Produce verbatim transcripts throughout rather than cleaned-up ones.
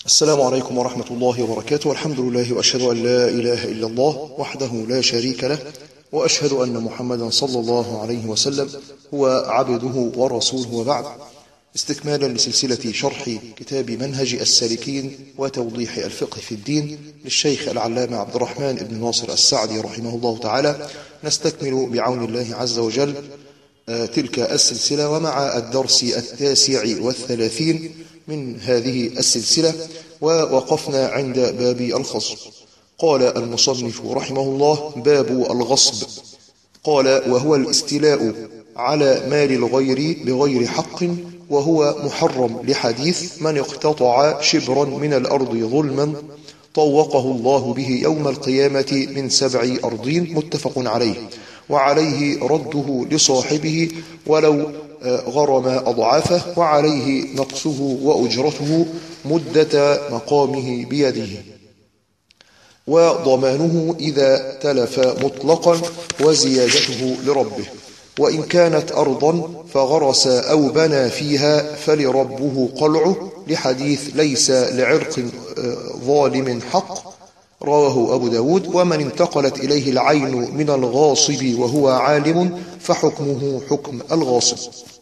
السلام عليكم ورحمة الله وبركاته. الحمد لله وأشهد أن لا إله إلا الله وحده لا شريك له، وأشهد أن محمدا صلى الله عليه وسلم هو عبده ورسوله، وبعد. استكمالا لسلسلة شرح كتاب منهج السالكين وتوضيح الفقه في الدين للشيخ العلامة عبد الرحمن بن ناصر السعدي رحمه الله تعالى، نستكمل بعون الله عز وجل تلك السلسلة، ومع الدرس التاسع والثلاثين من هذه السلسلة، ووقفنا عند باب الغصب. قال المصنف رحمه الله: باب الغصب. قال: وهو الاستيلاء على مال الغير بغير حق، وهو محرم لحديث: من اقتطع شبرا من الأرض ظلما طوقه الله به يوم القيامة من سبع أرضين، متفق عليه. وعليه رده لصاحبه ولو غرم أضعافه، وعليه نقصه وأجرته مدة مقامه بيده، وضمانه إذا تلف مطلقا، وزيادته لربه. وإن كانت أرضا فغرس أو بنى فيها فلربه قلعه، لحديث: ليس لعرق ظالم حق، رواه أبو داود. ومن انتقلت إليه العين من الغاصب وهو عالم فحكمه حكم الغاصب.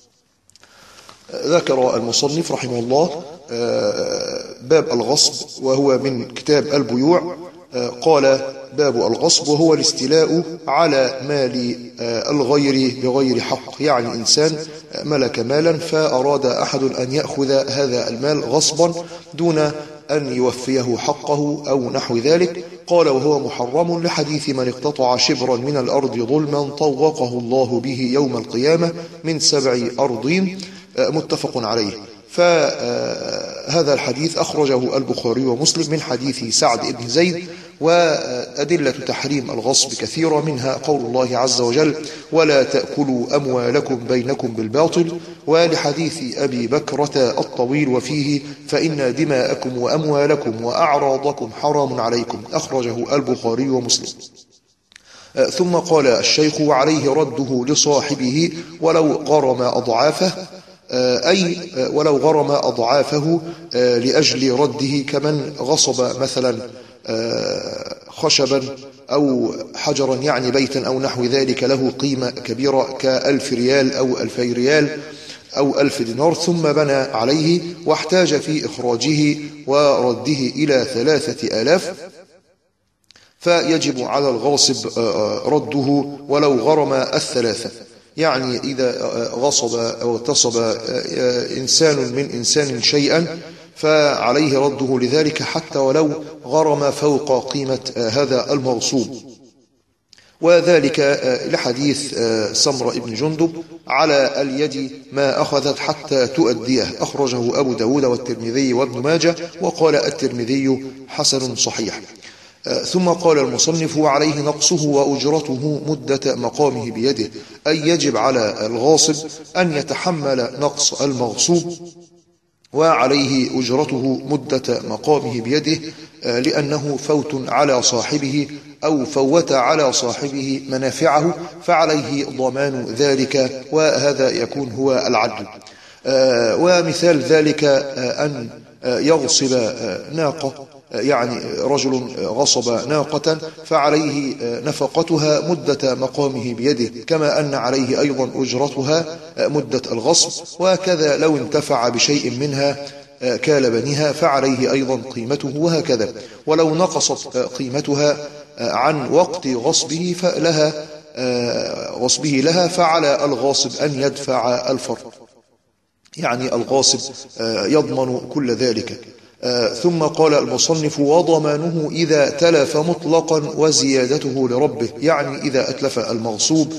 ذكر المصنف رحمه الله باب الغصب، وهو من كتاب البيوع. قال: باب الغصب وهو الاستيلاء على مال الغير بغير حق، يعني إنسان ملك مالا فأراد أحد أن يأخذ هذا المال غصبا دون أن يوفيه حقه أو نحو ذلك. قال: وهو محرم لحديث: من اقتطع شبرا من الأرض ظلما طوقه الله به يوم القيامة من سبع أرضين، متفق عليه. فهذا الحديث أخرجه البخاري ومسلم من حديث سعد بن زيد. وأدلة تحريم الغصب كثيرة، منها قول الله عز وجل: ولا تأكلوا أموالكم بينكم بالباطل، ولحديث أبي بكرة الطويل وفيه: فإن دماءكم وأموالكم وأعراضكم حرام عليكم، أخرجه البخاري ومسلم. ثم قال الشيخ: وعليه رده لصاحبه ولو غرم أضعافه، أي ولو غرم أضعافه لأجل رده، كمن غصب مثلا خشبا أو حجرا، يعني بيتا أو نحو ذلك، له قيمة كبيرة كألف ريال أو ألفي ريال أو ألف دينار، ثم بنى عليه واحتاج في إخراجه ورده إلى ثلاثة آلاف، فيجب على الغاصب رده ولو غرم الثلاثة. يعني إذا غصب أو اغتصب إنسان من إنسان شيئا فعليه رده لذلك حتى ولو غرم فوق قيمة هذا المغصوب. وذلك لحديث سمرة بن جندب: على اليد ما أخذت حتى تؤديه، أخرجه أبو داود والترمذي وابن ماجه، وقال الترمذي: حسن صحيح. ثم قال المصنف: وعليه نقصه وأجرته مدة مقامه بيده، أي يجب على الغاصب أن يتحمل نقص المغصوب، وعليه أجرته مدة مقامه بيده، لأنه فوت على صاحبه أو فوت على صاحبه منافعه، فعليه ضمان ذلك، وهذا يكون هو العدل. ومثال ذلك أن يغصب ناقة، يعني رجل غصب ناقة فعليه نفقتها مدة مقامه بيده، كما أن عليه أيضا أجرتها مدة الغصب. وكذا لو انتفع بشيء منها كالبنها فعليه أيضا قيمته، وهكذا. ولو نقصت قيمتها عن وقت غصبه فلها غصبه لها فعلى الغاصب أن يدفع الفرق، يعني الغاصب يضمن كل ذلك. ثم قال المصنف: وضمانه إذا تلف مطلقا وزيادته لربه، يعني إذا أتلف المغصوب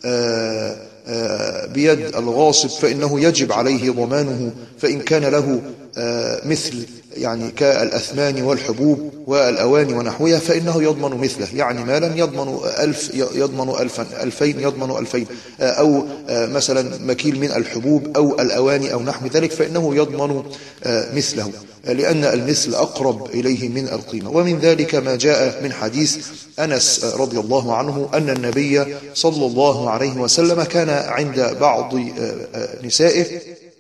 بيد الغاصب فإنه يجب عليه ضمانه، فإن كان له مثل يعني كالأثمان والحبوب والأواني ونحوها فإنه يضمن مثله، يعني مالا يضمن ألف يضمن ألفا، ألفين يضمن ألفين، أو مثلا مكيل من الحبوب أو الأواني أو نحو ذلك فإنه يضمن مثله، لأن المثل أقرب إليه من القيمة. ومن ذلك ما جاء من حديث أنس رضي الله عنه أن النبي صلى الله عليه وسلم كان عند بعض نسائه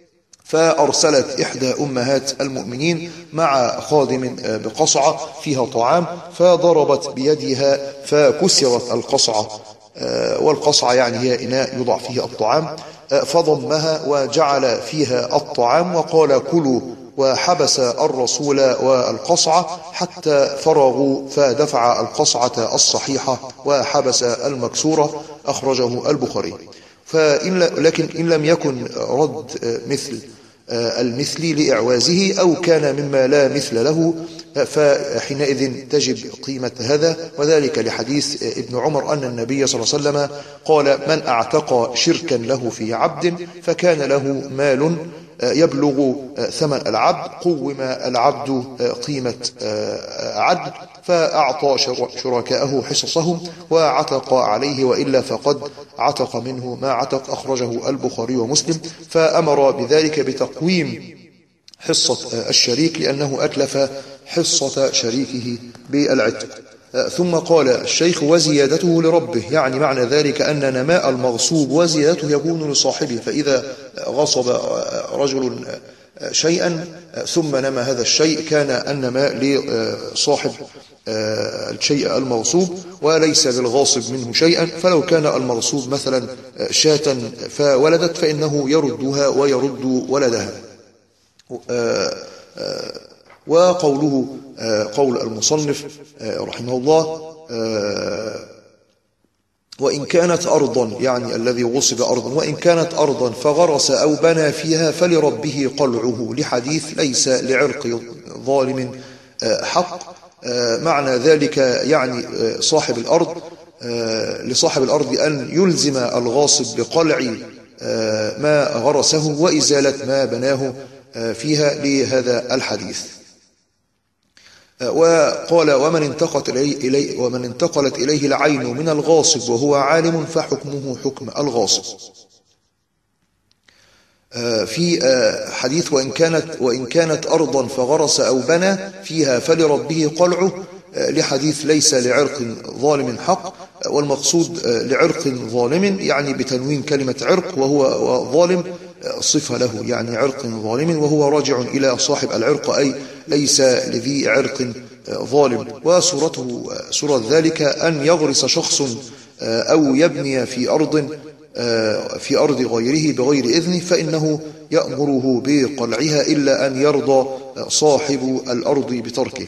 فأرسلت إحدى أمهات المؤمنين مع خادم بقصعة فيها طعام، فضربت بيدها فكسرت القصعة، والقصعة يعني هي إناء يوضع فيه الطعام، فضمها وجعل فيها الطعام وقال كلوا، وحبس الرسول والقصعة حتى فرغوا، فدفع القصعة الصحيحة وحبس المكسورة. أخرجه البخاري. فإن لكن إن لم يكن رد مثل المثل لإعوازه أو كان مما لا مثل له، فحينئذ تجب قيمة هذا، وذلك لحديث ابن عمر أن النبي صلى الله عليه وسلم قال: من أعتق شركا له في عبد فكان له مال يبلغ ثمن العبد قوم العبد قيمة عدل، فأعطى شركاءه حصصهم وعتق عليه، وإلا فقد عتق منه ما عتق. أخرجه البخاري ومسلم. فأمر بذلك بتقويم حصة الشريك لأنه أتلف حصة شريكه بالعتق. ثم قال الشيخ: وزيادته لربه، يعني معنى ذلك أن نماء المغصوب وزيادته يكون لصاحبه، فإذا غصب رجل شيئا ثم نمى هذا الشيء كان النماء لصاحب الشيء المغصوب وليس للغاصب منه شيئا. فلو كان المغصوب مثلا شاة فولدت فإنه يردها ويرد ولدها. وقوله قول المصنف رحمه الله: وإن كانت أرضا، يعني الذي غصب أرضا، وإن كانت أرضا فغرس أو بنى فيها فلربه قلعه، لحديث ليس لعرق ظالم حق. معنى ذلك يعني صاحب الأرض لصاحب الأرض أن يلزم الغاصب بقلع ما غرسه وإزالة ما بناه فيها لهذا الحديث. وقال: ومن انتقلت إليه, ومن انتقلت إليه العين من الغاصب وهو عالم فحكمه حكم الغاصب. في حديث: وإن كانت, وإن كانت أرضا فغرس أو بنى فيها فلربه قلعه، لحديث ليس لعرق ظالم حق. والمقصود لعرق ظالم يعني بتنوين كلمة عرق، وهو ظالم صفة له، يعني عرق ظالم، وهو راجع إلى صاحب العرق، أي ليس لذي عرق ظالم. وصورته صورة ذلك أن يغرس شخص أو يبني في أرض في أرض غيره بغير إذنه، فإنه يأمره بقلعها إلا أن يرضى صاحب الأرض بتركه.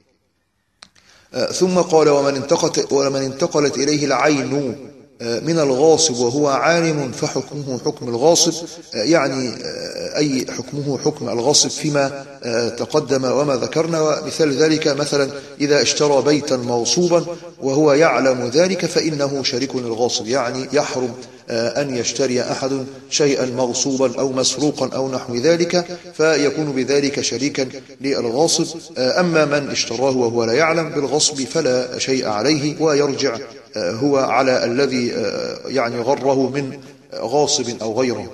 ثم قال: ومن انتقلت, ومن انتقلت إليه العين من الغاصب وهو عالم فحكمه حكم الغاصب، يعني أي حكمه حكم الغاصب فيما تقدم وما ذكرنا. ومثال ذلك مثلا إذا اشترى بيتا موصوبا وهو يعلم ذلك فإنه شريك للغاصب، يعني يحرم أن يشتري أحد شيئا مغصوبا أو مسروقا أو نحو ذلك، فيكون بذلك شريكا للغاصب. أما من اشتراه وهو لا يعلم بالغصب فلا شيء عليه، ويرجع هو على الذي يعني غره من غاصب أو غيره.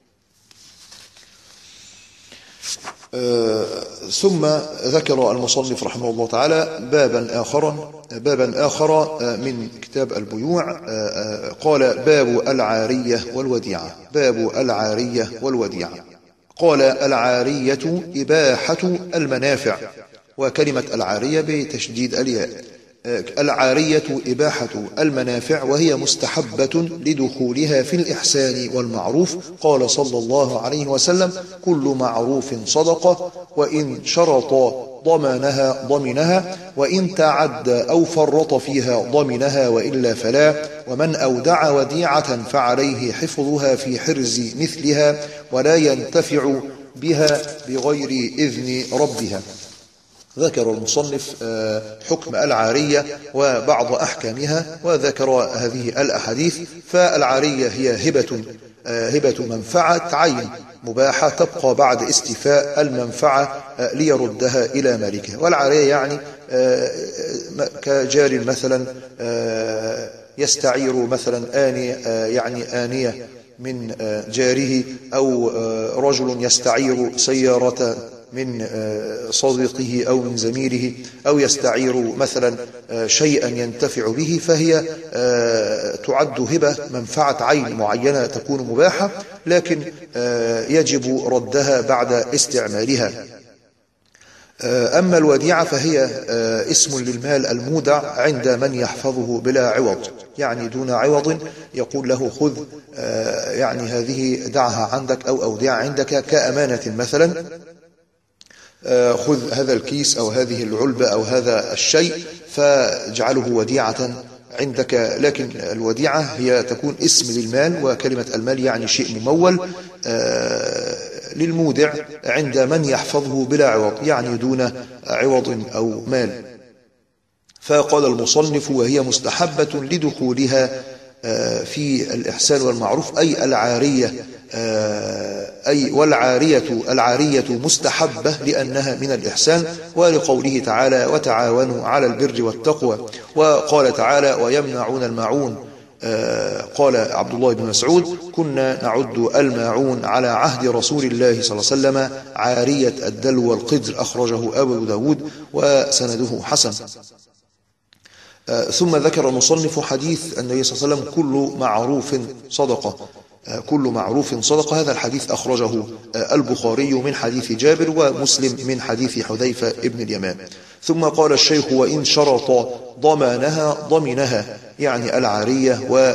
ثم ذكر المصنف رحمه الله تعالى بابا آخر بابا آخر من كتاب البيوع، قال: باب العارية والوديعة. باب العارية والوديعة. قال: العارية إباحة المنافع، وكلمة العارية بتشديد الياء. العارية إباحة المنافع، وهي مستحبة لدخولها في الإحسان والمعروف. قال صلى الله عليه وسلم: كل معروف صدقة، وإن شرط ضمنها ضمنها، وإن تعدى أو فرط فيها ضمنها، وإلا فلا. ومن أودع وديعة فعليه حفظها في حرز مثلها، ولا ينتفع بها بغير إذن ربها. ذكر المصنف حكم العارية وبعض أحكامها، وذكر هذه الأحاديث. فالعارية هي هبة هبة منفعة عين مباحة تبقى بعد استيفاء المنفعة ليردها إلى مالكها. والعارية يعني كجار مثلا يستعير مثلا آنية، يعني آنية من جاره، أو رجل يستعير سيارة من صديقه أو من زميله أو يستعير مثلا شيئا ينتفع به، فهي تعد هبة منفعة عين معينة تكون مباحة، لكن يجب ردها بعد استعمالها. أما الوديعة فهي اسم للمال المودع عند من يحفظه بلا عوض، يعني دون عوض، يقول له خذ يعني هذه دعها عندك أو أودع عندك كأمانة مثلا، خذ هذا الكيس أو هذه العلبة أو هذا الشيء فاجعله وديعة عندك. لكن الوديعة هي تكون اسم للمال، وكلمة المال يعني شيء ممول للمودع عند من يحفظه بلا عوض، يعني دون عوض أو مال. فقال المصنف وهي مستحبة لدخولها في الإحسان والمعروف، أي العارية، أي والعارية العارية مستحبة لأنها من الإحسان، ولقوله تعالى وتعاونوا على البر والتقوى. وقال تعالى ويمنعون الماعون، قال عبد الله بن مسعود كنا نعد الماعون على عهد رسول الله صلى الله عليه وسلم عارية الدلو والقدر، أخرجه أبو داود وسنده حسن. ثم ذكر المصنف حديث النبي صلى الله عليه وسلم كل معروف صدقة، كل معروف صدقة. هذا الحديث أخرجه البخاري من حديث جابر، ومسلم من حديث حذيفة ابن اليمان. ثم قال الشيخ وإن شرط ضمانها ضمنها، يعني العارية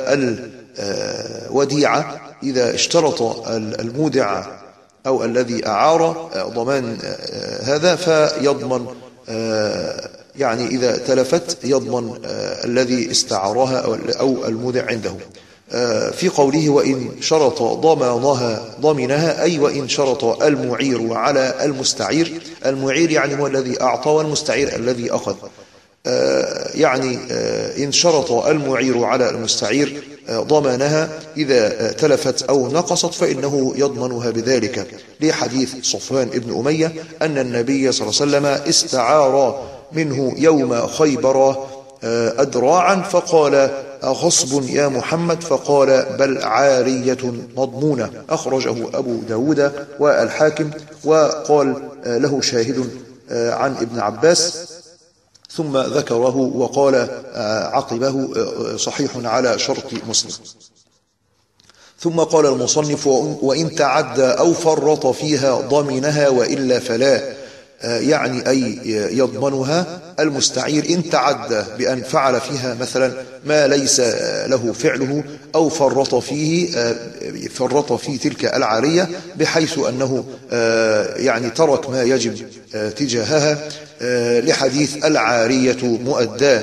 والوديعة إذا اشترط المودع أو الذي أعار ضمان هذا فيضمن، يعني إذا تلفت يضمن الذي استعارها أو المودع عنده. في قوله وإن شرط ضمانها ضمنها، أي وإن شرط المعير على المستعير، المعير يعني هو الذي أعطى والمستعير الذي أخذ، يعني إن شرط المعير على المستعير ضمانها إذا تلفت أو نقصت فإنه يضمنها بذلك، لحديث صفوان ابن أمية أن النبي صلى الله عليه وسلم استعار منه يوم خيبر أدراعا فقال أغصب يا محمد، فقال بل عارية مضمونة، أخرجه أبو داود والحاكم، وقال له شاهد عن ابن عباس، ثم ذكره وقال عقبه صحيح على شرط مسلم. ثم قال المصنف وإن تعدى أو فرط فيها ضمنها وإلا فلا، يعني أي يضمنها المستعير إن تعدى بأن فعل فيها مثلا ما ليس له فعله أو فرط فيه فرط في تلك العارية بحيث أنه يعني ترك ما يجب تجاهها، لحديث العارية مؤداه.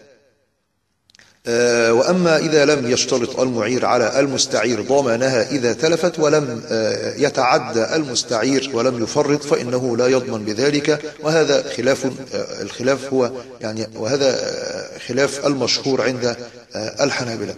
وأما إذا لم يشترط المعير على المستعير ضمانها إذا تلفت ولم يتعدى المستعير ولم يفرط فإنه لا يضمن بذلك، وهذا خلاف الخلاف هو يعني وهذا خلاف المشهور عند الحنابلة.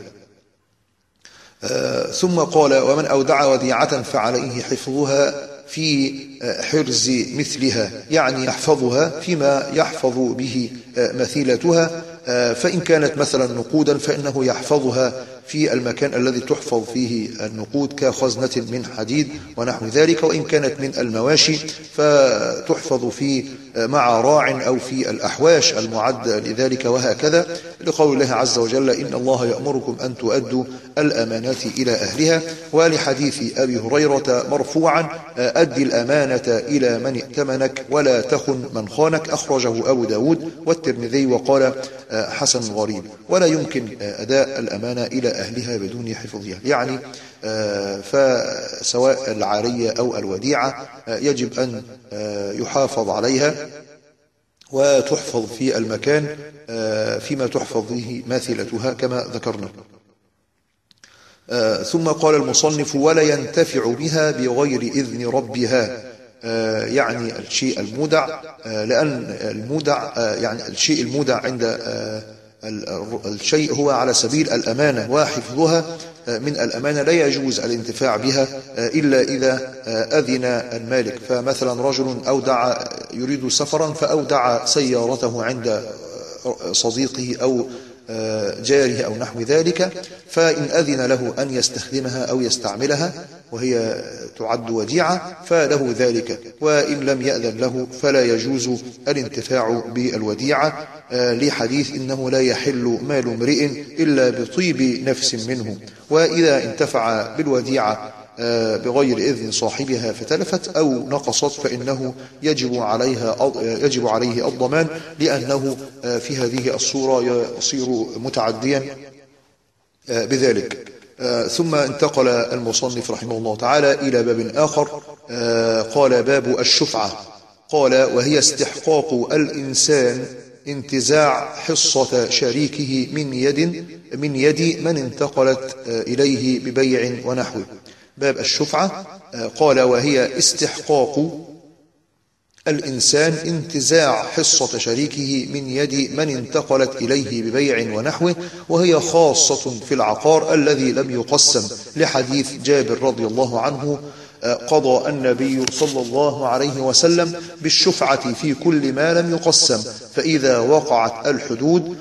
ثم قال ومن أودع وديعة فعليه حفظها في حرز مثلها، يعني يحفظها فيما يحفظ به مثيلتها، فإن كانت مثلا نقودا فإنه يحفظها في المكان الذي تحفظ فيه النقود كخزنة من حديد ونحو ذلك، وإن كانت من المواشي فتحفظ في مع راع أو في الأحواش المعد لذلك، وهكذا، لقول الله عز وجل إن الله يأمركم أن تؤدوا الأمانات إلى أهلها. ولحديث أبي هريرة مرفوعا أدي الأمانة إلى من ائتمنك ولا تخن من خانك، أخرجه أبو داود والترمذي وقال حسن غريب. ولا يمكن أداء الأمانة إلى أهلها بدون حفظها، يعني فسواء العارية أو الوديعة يجب أن يحافظ عليها وتحفظ في المكان فيما تحفظ به ماثلتها كما ذكرنا. ثم قال المصنف ولا ينتفع بها بغير إذن ربها، يعني الشيء المودع، لأن المودع يعني الشيء المودع عند الشيء هو على سبيل الأمانة، وحفظها من الأمانة لا يجوز الانتفاع بها إلا إذا أذن المالك. فمثلا رجل أودع يريد سفرا فأودع سيارته عند صديقه أو جاره أو نحو ذلك، فإن أذن له أن يستخدمها أو يستعملها وهي تعد وديعة فله ذلك، وإن لم يأذن له فلا يجوز الانتفاع بالوديعة، لحديث إنه لا يحل مال امرئ إلا بطيب نفس منه. وإذا انتفع بالوديعة بغير إذن صاحبها فتلفت أو نقصت فإنه يجب عليها يجب عليه الضمان، لأنه في هذه الصورة يصير متعديا بذلك. ثم انتقل المصنف رحمه الله تعالى إلى باب آخر، قال باب الشفعة. قال وهي استحقاق الإنسان انتزاع حصة شريكه من يد من يد من انتقلت إليه ببيع ونحوه. باب الشفعة. قال وهي استحقاق الإنسان انتزاع حصة شريكه من يد من انتقلت إليه ببيع ونحوه، وهي خاصة في العقار الذي لم يقسم، لحديث جابر رضي الله عنه قضى النبي صلى الله عليه وسلم بالشفعة في كل ما لم يقسم، فإذا وقعت الحدود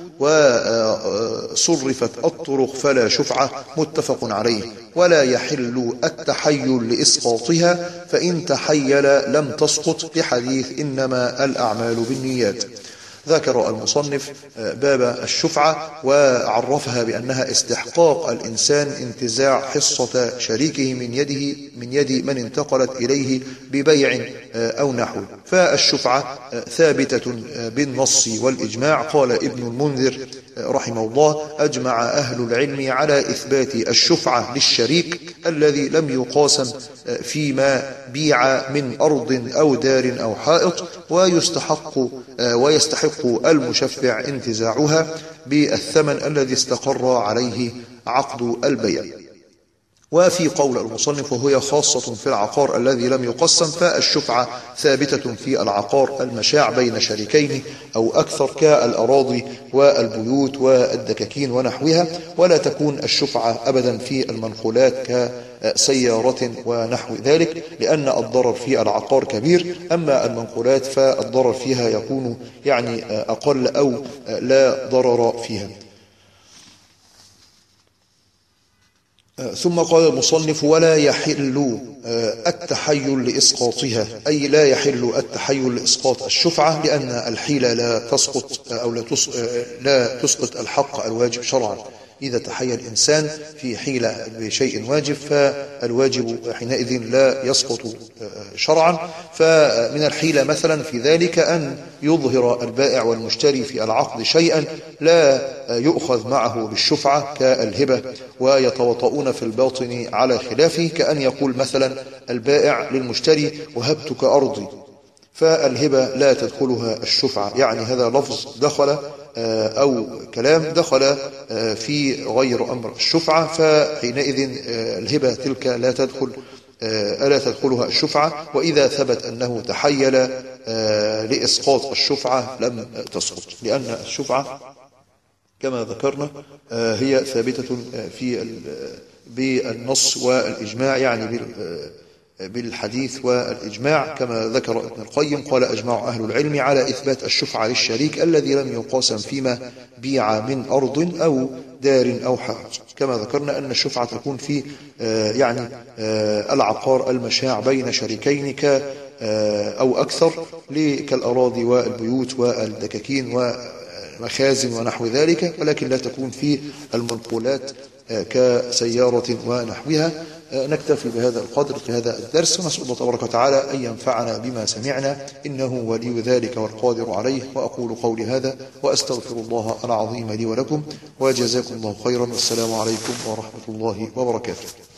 وصرفت الطرق فلا شفعة، متفق عليه. ولا يحل التحيل لإسقاطها، فإن تحيل لم تسقط، لحديث إنما الأعمال بالنيات. ذكر المصنف باب الشفعة وعرفها بأنها استحقاق الإنسان انتزاع حصة شريكه من يده من يد من انتقلت إليه ببيع أو نحو. فالشفعة ثابتة بالنص والإجماع. قال ابن المنذر رحمه الله أجمع أهل العلم على إثبات الشفعة للشريك الذي لم يقاسم فيما بيع من أرض أو دار أو حائط، ويستحق ويستحق المشفع انتزاعها بالثمن الذي استقر عليه عقد البيع. وفي قول المصنف وهي خاصة في العقار الذي لم يقسم، فالشفعة ثابتة في العقار المشاع بين شريكين أو أكثر كالأراضي والبيوت والدكاكين ونحوها، ولا تكون الشفعة أبدا في المنقولات كسيارة ونحو ذلك، لأن الضرر في العقار كبير. أما المنقولات فالضرر فيها يكون يعني أقل أو لا ضرر فيها. ثم قال المصنف ولا يحل التحيل لإسقاطها، أي لا يحل التحيل لإسقاط الشفعة، لأن الحيلة لا تسقط أو لا تسقط الحق الواجب شرعا. إذا تحيل الإنسان في حيلة بشيء واجب فالواجب حينئذ لا يسقط شرعا. فمن الحيلة مثلا في ذلك أن يظهر البائع والمشتري في العقد شيئا لا يؤخذ معه بالشفعة كالهبة، ويتوطؤون في الباطن على خلافه، كأن يقول مثلا البائع للمشتري وهبتك أرضي، فالهبة لا تدخلها الشفعة، يعني هذا لفظ دخل أو كلام دخل في غير أمر الشفعة، فحينئذ الهبة تلك لا تدخل ألا تدخلها الشفعة. وإذا ثبت أنه تحيل لإسقاط الشفعة لم تسقط، لأن الشفعة كما ذكرنا هي ثابتة في بالنص والإجماع، يعني بالحديث والإجماع، كما ذكر ابن القيم قال أجمع أهل العلم على إثبات الشفعة للشريك الذي لم يقاسم فيما بيع من أرض أو دار أو حائط. كما ذكرنا أن الشفعة تكون في يعني العقار المشاع بين شريكين ك أو أكثر، كالأراضي والبيوت والدكاكين ومخازن ونحو ذلك، ولكن لا تكون في المنقولات كسيارة ونحوها. نكتفي بهذا القدر في هذا الدرس، ونسأل الله تبارك وتعالى أن ينفعنا بما سمعنا، إنه ولي ذلك والقادر عليه. وأقول قولي هذا وأستغفر الله العظيم لي ولكم، وجزاكم الله خيرا، والسلام عليكم ورحمة الله وبركاته.